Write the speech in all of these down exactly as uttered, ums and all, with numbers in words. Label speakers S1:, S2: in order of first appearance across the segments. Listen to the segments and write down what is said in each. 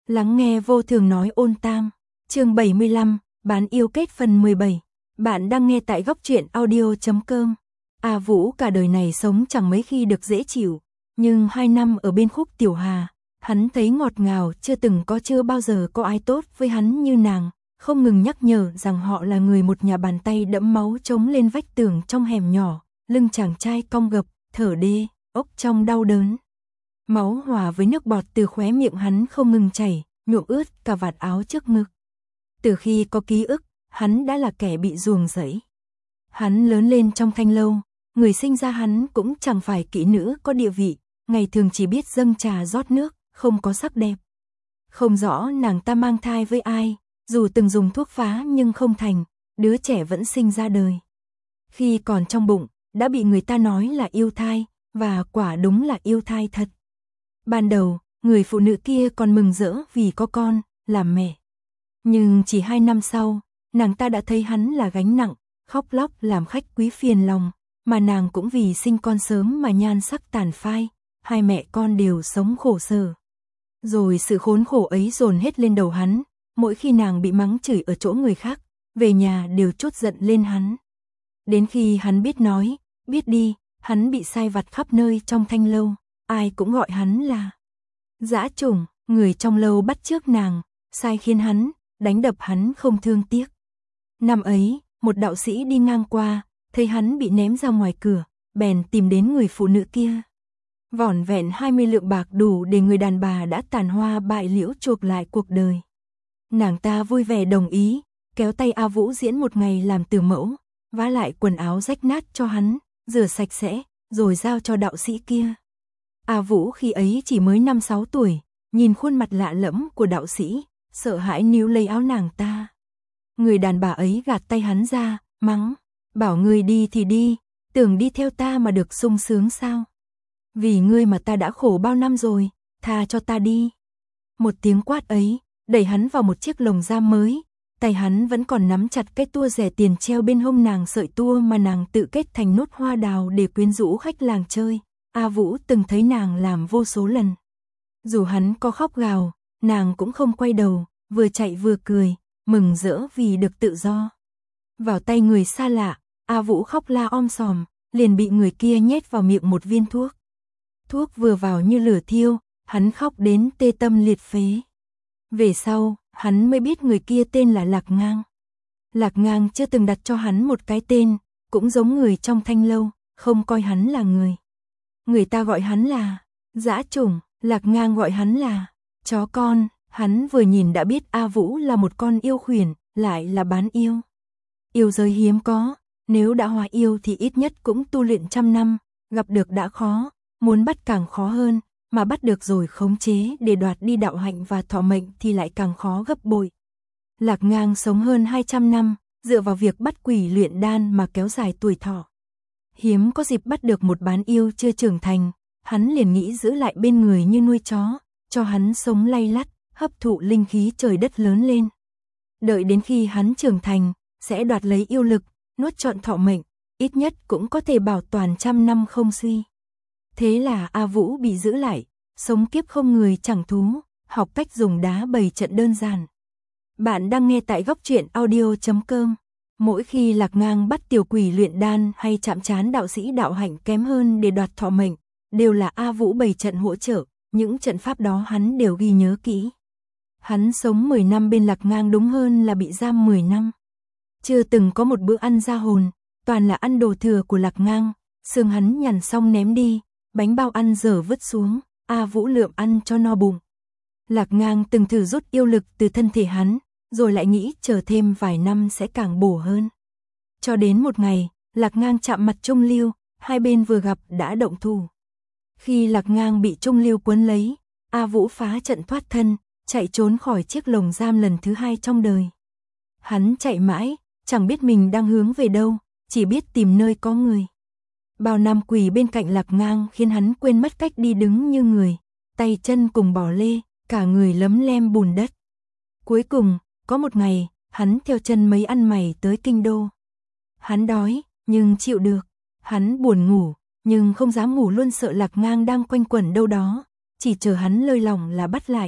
S1: Lắng nghe vô thường nói ôn tam, chương bảy mươi lăm, bán yêu kết phần mười bảy. Bạn đang nghe tại góc truyện audio chấm com. A Vũ cả đời này sống chẳng mấy khi được dễ chịu, nhưng hai năm ở bên Khúc Tiểu Hà, hắn thấy ngọt ngào, chưa từng có chưa bao giờ có ai tốt với hắn như nàng, không ngừng nhắc nhở rằng họ là người một nhà, bàn tay đẫm máu chống lên vách tường trong hẻm nhỏ, lưng chàng trai cong gập, thở đê, ốc trong đau đớn. Máu hòa với nước bọt từ khóe miệng hắn không ngừng chảy, nhuộm ướt cả vạt áo trước ngực. Từ khi có ký ức, hắn đã là kẻ bị ruồng rẫy. Hắn lớn lên trong thanh lâu, người sinh ra hắn cũng chẳng phải kỹ nữ có địa vị, ngày thường chỉ biết dâng trà rót nước, không có sắc đẹp. Không rõ nàng ta mang thai với ai, dù từng dùng thuốc phá nhưng không thành, đứa trẻ vẫn sinh ra đời. Khi còn trong bụng, đã bị người ta nói là yêu thai, và quả đúng là yêu thai thật. Ban đầu, người phụ nữ kia còn mừng rỡ vì có con, làm mẹ. Nhưng chỉ hai năm sau, nàng ta đã thấy hắn là gánh nặng, khóc lóc làm khách quý phiền lòng, mà nàng cũng vì sinh con sớm mà nhan sắc tàn phai, hai mẹ con đều sống khổ sở. Rồi sự khốn khổ ấy dồn hết lên đầu hắn, mỗi khi nàng bị mắng chửi ở chỗ người khác, về nhà đều trút giận lên hắn. Đến khi hắn biết nói, biết đi, hắn bị sai vặt khắp nơi trong thanh lâu, ai cũng gọi hắn là dã chủng, người trong lâu bắt chước nàng, sai khiến hắn, đánh đập hắn không thương tiếc. Năm ấy, một đạo sĩ đi ngang qua, thấy hắn bị ném ra ngoài cửa, bèn tìm đến người phụ nữ kia. Vỏn vẹn hai mươi lượng bạc đủ để người đàn bà đã tàn hoa bại liễu chuộc lại cuộc đời. Nàng ta vui vẻ đồng ý, kéo tay A Vũ diễn một ngày làm từ mẫu, vá lại quần áo rách nát cho hắn, rửa sạch sẽ, rồi giao cho đạo sĩ kia. A Vũ khi ấy chỉ mới năm sáu tuổi, nhìn khuôn mặt lạ lẫm của đạo sĩ, sợ hãi níu lấy áo nàng ta. Người đàn bà ấy gạt tay hắn ra, mắng, bảo ngươi đi thì đi, tưởng đi theo ta mà được sung sướng sao? Vì ngươi mà ta đã khổ bao năm rồi, tha cho ta đi. Một tiếng quát ấy, đẩy hắn vào một chiếc lồng giam mới, tay hắn vẫn còn nắm chặt cái tua rẻ tiền treo bên hông nàng, sợi tua mà nàng tự kết thành nốt hoa đào để quyến rũ khách làng chơi. A Vũ từng thấy nàng làm vô số lần. Dù hắn có khóc gào, nàng cũng không quay đầu, vừa chạy vừa cười, mừng rỡ vì được tự do. Vào tay người xa lạ, A Vũ khóc la om sòm, liền bị người kia nhét vào miệng một viên thuốc. Thuốc vừa vào như lửa thiêu, hắn khóc đến tê tâm liệt phế. Về sau, hắn mới biết người kia tên là Lạc Ngang. Lạc Ngang chưa từng đặt cho hắn một cái tên, cũng giống người trong thanh lâu, không coi hắn là người. Người ta gọi hắn là dã chủng, Lạc Ngang gọi hắn là chó con. Hắn vừa nhìn đã biết A Vũ là một con yêu khuyển, lại là bán yêu. Yêu giới hiếm có, nếu đã hóa yêu thì ít nhất cũng tu luyện trăm năm, gặp được đã khó, muốn bắt càng khó hơn, mà bắt được rồi khống chế để đoạt đi đạo hạnh và thọ mệnh thì lại càng khó gấp bội. Lạc Ngang sống hơn hai trăm năm, dựa vào việc bắt quỷ luyện đan mà kéo dài tuổi thọ. Hiếm có dịp bắt được một bán yêu chưa trưởng thành, hắn liền nghĩ giữ lại bên người như nuôi chó, cho hắn sống lay lắt, hấp thụ linh khí trời đất lớn lên. Đợi đến khi hắn trưởng thành, sẽ đoạt lấy yêu lực, nuốt trọn thọ mệnh, ít nhất cũng có thể bảo toàn trăm năm không suy. Thế là A Vũ bị giữ lại, sống kiếp không người chẳng thú, học cách dùng đá bày trận đơn giản. Bạn đang nghe tại góc truyện audio chấm com. Mỗi khi Lạc Ngang bắt tiểu quỷ luyện đan hay chạm trán đạo sĩ đạo hạnh kém hơn để đoạt thọ mệnh, đều là A Vũ bày trận hỗ trợ, những trận pháp đó hắn đều ghi nhớ kỹ. Hắn sống mười năm bên Lạc Ngang, đúng hơn là bị giam mười năm. Chưa từng có một bữa ăn ra hồn, toàn là ăn đồ thừa của Lạc Ngang, xương hắn nhằn xong ném đi, bánh bao ăn dở vứt xuống, A Vũ lượm ăn cho no bụng. Lạc Ngang từng thử rút yêu lực từ thân thể hắn, rồi lại nghĩ chờ thêm vài năm sẽ càng bổ hơn. Cho đến một ngày, Lạc Ngang chạm mặt Trung Lưu, hai bên vừa gặp đã động thủ. Khi Lạc Ngang bị Trung Lưu cuốn lấy, A Vũ phá trận thoát thân, chạy trốn khỏi chiếc lồng giam lần thứ hai trong đời. Hắn chạy mãi, chẳng biết mình đang hướng về đâu, chỉ biết tìm nơi có người. Bao năm quỳ bên cạnh Lạc Ngang khiến hắn quên mất cách đi đứng như người, tay chân cùng bỏ lê, cả người lấm lem bùn đất. Cuối cùng, có một ngày, hắn theo chân mấy ăn mày tới kinh đô. Hắn đói, nhưng chịu được. Hắn buồn ngủ, nhưng không dám ngủ luôn, sợ Lạc Ngang đang quanh quẩn đâu đó, chỉ chờ hắn lơi lỏng là bắt lại,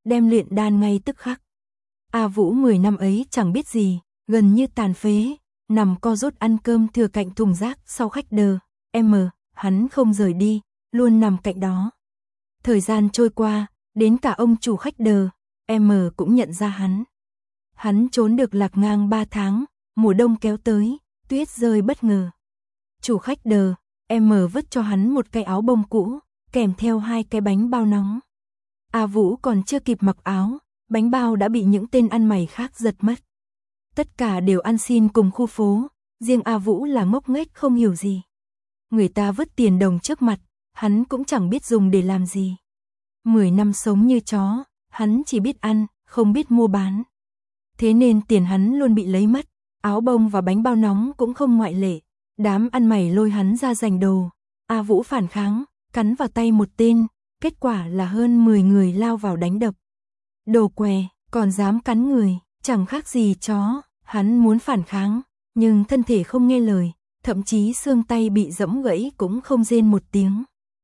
S1: đem luyện đan ngay tức khắc. A Vũ mười năm ấy chẳng biết gì, gần như tàn phế, nằm co rút ăn cơm thừa cạnh thùng rác sau khách đờ, em, hắn không rời đi, luôn nằm cạnh đó. Thời gian trôi qua, đến cả ông chủ khách đờ, em cũng nhận ra hắn. Hắn trốn được lạc ngang ba tháng, mùa đông kéo tới, tuyết rơi bất ngờ. Chủ khách đờ, em vứt cho hắn một cái áo bông cũ, kèm theo hai cái bánh bao nóng. A Vũ còn chưa kịp mặc áo, bánh bao đã bị những tên ăn mày khác giật mất. Tất cả đều ăn xin cùng khu phố, riêng A Vũ là ngốc nghếch không hiểu gì. Người ta vứt tiền đồng trước mặt, hắn cũng chẳng biết dùng để làm gì. Mười năm sống như chó, hắn chỉ biết ăn, không biết mua bán. Thế nên tiền hắn luôn bị lấy mất, áo bông và bánh bao nóng cũng không ngoại lệ. Đám ăn mày lôi hắn ra giành đồ, A Vũ phản kháng, cắn vào tay một tên, kết quả là hơn mười người lao vào đánh đập. Đồ què, còn dám cắn người, chẳng khác gì chó, hắn muốn phản kháng, nhưng thân thể không nghe lời, thậm chí xương tay bị giẫm gãy cũng không rên một tiếng.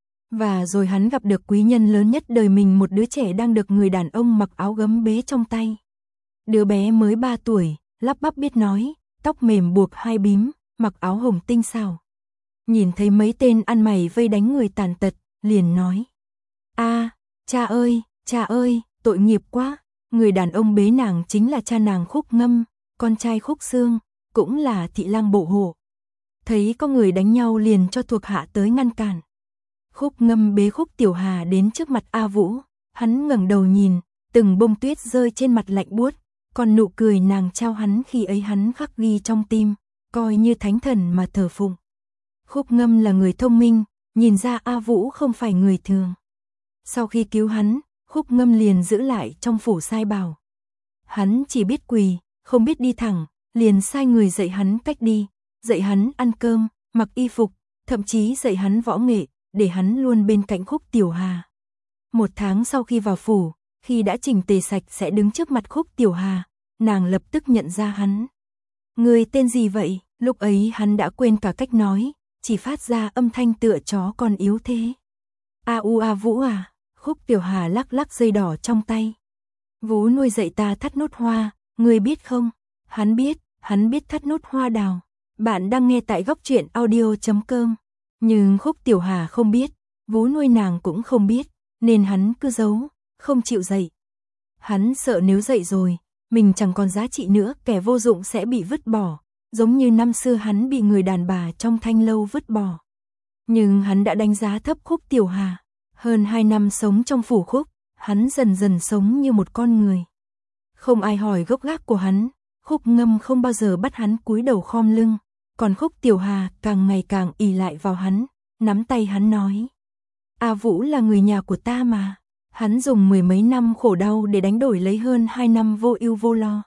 S1: Và rồi hắn gặp được quý nhân lớn nhất đời mình, một đứa trẻ đang được người đàn ông mặc áo gấm bế trong tay. Đứa bé mới ba tuổi, lắp bắp biết nói, tóc mềm buộc hai bím, mặc áo hồng tinh xảo. Nhìn thấy mấy tên ăn mày vây đánh người tàn tật, liền nói: "A, cha ơi, cha ơi, tội nghiệp quá." Người đàn ông bế nàng chính là cha nàng Khúc Ngâm, con trai Khúc Xương, cũng là thị lang bộ hộ. Thấy có người đánh nhau liền cho thuộc hạ tới ngăn cản. Khúc Ngâm bế Khúc Tiểu Hà đến trước mặt A Vũ, hắn ngẩng đầu nhìn, từng bông tuyết rơi trên mặt lạnh buốt, còn nụ cười nàng trao hắn khi ấy hắn khắc ghi trong tim, coi như thánh thần mà thờ phụng. Khúc Ngâm là người thông minh, nhìn ra A Vũ không phải người thường. Sau khi cứu hắn, Khúc Ngâm liền giữ lại trong phủ sai bảo. Hắn chỉ biết quỳ, không biết đi thẳng, liền sai người dạy hắn cách đi, dạy hắn ăn cơm, mặc y phục, thậm chí dạy hắn võ nghệ, để hắn luôn bên cạnh Khúc Tiểu Hà. Một tháng sau khi vào phủ, khi đã chỉnh tề sạch sẽ đứng trước mặt Khúc Tiểu Hà, nàng lập tức nhận ra hắn. "Người tên gì vậy?" Lúc ấy hắn đã quên cả cách nói, chỉ phát ra âm thanh tựa chó con yếu thế. "A u A Vũ à?" Khúc Tiểu Hà lắc lắc dây đỏ trong tay. "Vũ nuôi dạy ta thắt nốt hoa, ngươi biết không?" Hắn biết, hắn biết thắt nốt hoa đào. Bạn đang nghe tại góc truyện audio chấm com. Nhưng Khúc Tiểu Hà không biết, Vũ nuôi nàng cũng không biết, nên hắn cứ giấu, không chịu dạy. Hắn sợ nếu dạy rồi, mình chẳng còn giá trị nữa, kẻ vô dụng sẽ bị vứt bỏ, giống như năm xưa hắn bị người đàn bà trong thanh lâu vứt bỏ. Nhưng hắn đã đánh giá thấp Khúc Tiểu Hà. Hơn hai năm sống trong phủ Khúc, hắn dần dần sống như một con người. Không ai hỏi gốc gác của hắn, Khúc Ngâm không bao giờ bắt hắn cúi đầu khom lưng, còn Khúc Tiểu Hà càng ngày càng ỷ lại vào hắn, nắm tay hắn nói: "A Vũ là người nhà của ta mà." Hắn dùng mười mấy năm khổ đau để đánh đổi lấy hơn hai năm vô ưu vô lo.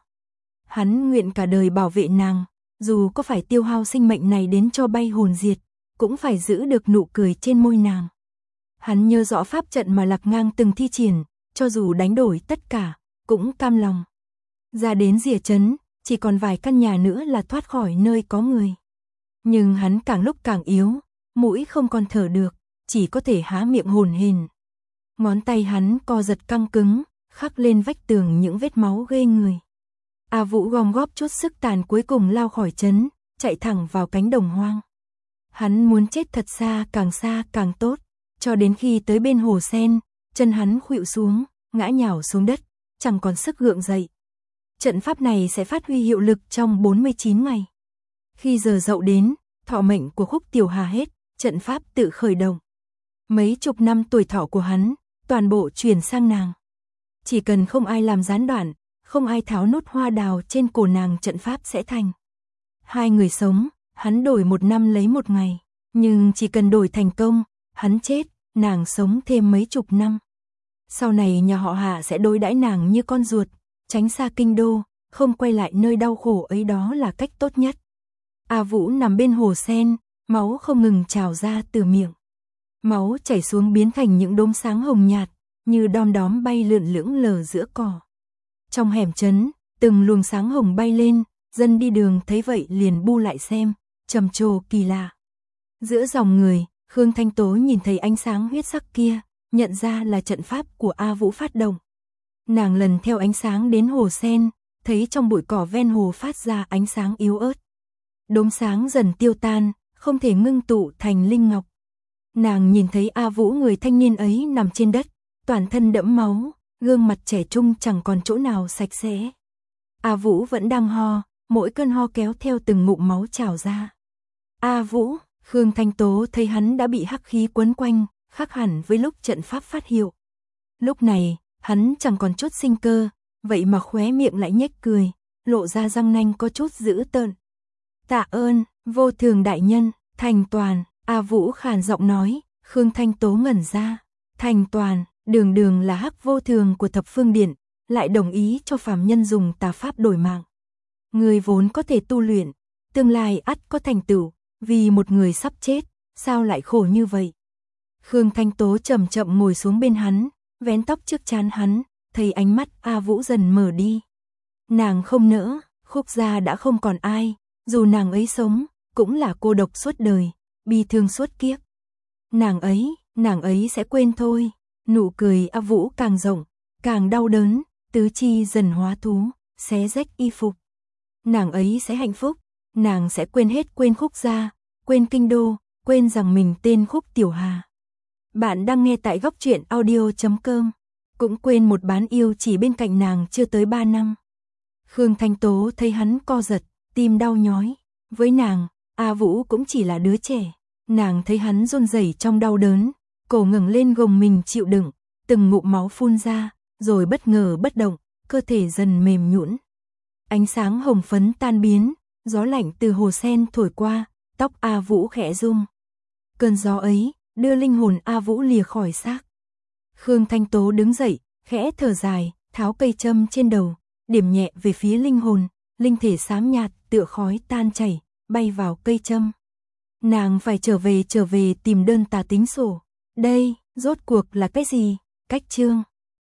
S1: Hắn nguyện cả đời bảo vệ nàng, dù có phải tiêu hao sinh mệnh này đến cho bay hồn diệt, cũng phải giữ được nụ cười trên môi nàng. Hắn nhớ rõ pháp trận mà Lạc Ngang từng thi triển, cho dù đánh đổi tất cả, cũng cam lòng. Ra đến rìa trấn, chỉ còn vài căn nhà nữa là thoát khỏi nơi có người. Nhưng hắn càng lúc càng yếu, mũi không còn thở được, chỉ có thể há miệng hồn hển. Ngón tay hắn co giật căng cứng, khắc lên vách tường những vết máu ghê người. A Vũ gom góp chút sức tàn cuối cùng lao khỏi trấn, chạy thẳng vào cánh đồng hoang. Hắn muốn chết thật xa, càng xa càng tốt, cho đến khi tới bên hồ sen, chân hắn khuỵu xuống, ngã nhào xuống đất, chẳng còn sức gượng dậy. Trận pháp này sẽ phát huy hiệu lực trong bốn mươi chín ngày. Khi giờ dậu đến, thọ mệnh của Khúc Tiểu Hà hết, trận pháp tự khởi động. Mấy chục năm tuổi thọ của hắn, toàn bộ chuyển sang nàng. Chỉ cần không ai làm gián đoạn, không ai tháo nốt hoa đào trên cổ nàng, trận pháp sẽ thành. Hai người sống, hắn đổi một năm lấy một ngày, nhưng chỉ cần đổi thành công, hắn chết, nàng sống thêm mấy chục năm. Sau này nhà họ Hạ sẽ đối đãi nàng như con ruột, tránh xa kinh đô, không quay lại nơi đau khổ ấy, đó là cách tốt nhất. A Vũ nằm bên hồ sen, máu không ngừng trào ra từ miệng. Máu chảy xuống biến thành những đốm sáng hồng nhạt, như đom đóm bay lượn lững lờ giữa cỏ. Trong hẻm trấn, từng luồng sáng hồng bay lên, dân đi đường thấy vậy liền bu lại xem, trầm trồ kỳ lạ. Giữa dòng người, Khương Thanh Tố nhìn thấy ánh sáng huyết sắc kia, nhận ra là trận pháp của A Vũ phát động. Nàng lần theo ánh sáng đến hồ sen, thấy trong bụi cỏ ven hồ phát ra ánh sáng yếu ớt. Đốm sáng dần tiêu tan, không thể ngưng tụ thành linh ngọc. Nàng nhìn thấy A Vũ người thanh niên ấy nằm trên đất, toàn thân đẫm máu, gương mặt trẻ trung chẳng còn chỗ nào sạch sẽ. A Vũ vẫn đang ho, mỗi cơn ho kéo theo từng ngụm máu trào ra. A Vũ, Khương Thanh Tố thấy hắn đã bị hắc khí quấn quanh, khác hẳn với lúc trận pháp phát hiệu. Lúc này, hắn chẳng còn chút sinh cơ, vậy mà khóe miệng lại nhếch cười, lộ ra răng nanh có chút dữ tợn. Tạ ơn, vô thường đại nhân, thành toàn, A Vũ khàn giọng nói. Khương Thanh Tố ngẩn ra, thành toàn, đường đường là hắc vô thường của thập phương điện, lại đồng ý cho phàm nhân dùng tà pháp đổi mạng. Người vốn có thể tu luyện, tương lai ắt có thành tựu, vì một người sắp chết, sao lại khổ như vậy? Khương Thanh Tố chậm chậm ngồi xuống bên hắn, vén tóc trước trán hắn, thấy ánh mắt A Vũ dần mở đi. Nàng không nỡ, Khúc gia đã không còn ai, dù nàng ấy sống, cũng là cô độc suốt đời, bi thương suốt kiếp. Nàng ấy, nàng ấy sẽ quên thôi. Nụ cười A Vũ càng rộng, càng đau đớn, tứ chi dần hóa thú, xé rách y phục. Nàng ấy sẽ hạnh phúc, nàng sẽ quên hết, quên Khúc gia, quên kinh đô, quên rằng mình tên Khúc Tiểu Hà. Bạn đang nghe tại góc truyện audio chấm com, cũng quên một bán yêu chỉ bên cạnh nàng chưa tới ba năm. Khương Thanh Tố thấy hắn co giật, tim đau nhói. Với nàng, A Vũ cũng chỉ là đứa trẻ. Nàng thấy hắn run rẩy trong đau đớn, cổ ngẩng lên gồng mình chịu đựng, từng ngụm máu phun ra, rồi bất ngờ bất động, cơ thể dần mềm nhũn. Ánh sáng hồng phấn tan biến, gió lạnh từ hồ sen thổi qua, tóc A Vũ khẽ rung. Cơn gió ấy đưa linh hồn A Vũ lìa khỏi xác. Khương Thanh Tố đứng dậy, khẽ thở dài, tháo cây châm trên đầu, điểm nhẹ về phía linh hồn, linh thể xám nhạt tựa khói tan chảy, bay vào cây châm. Nàng phải trở về trở về tìm đơn tà tính sổ. Đây, rốt cuộc là cái gì? Cách chương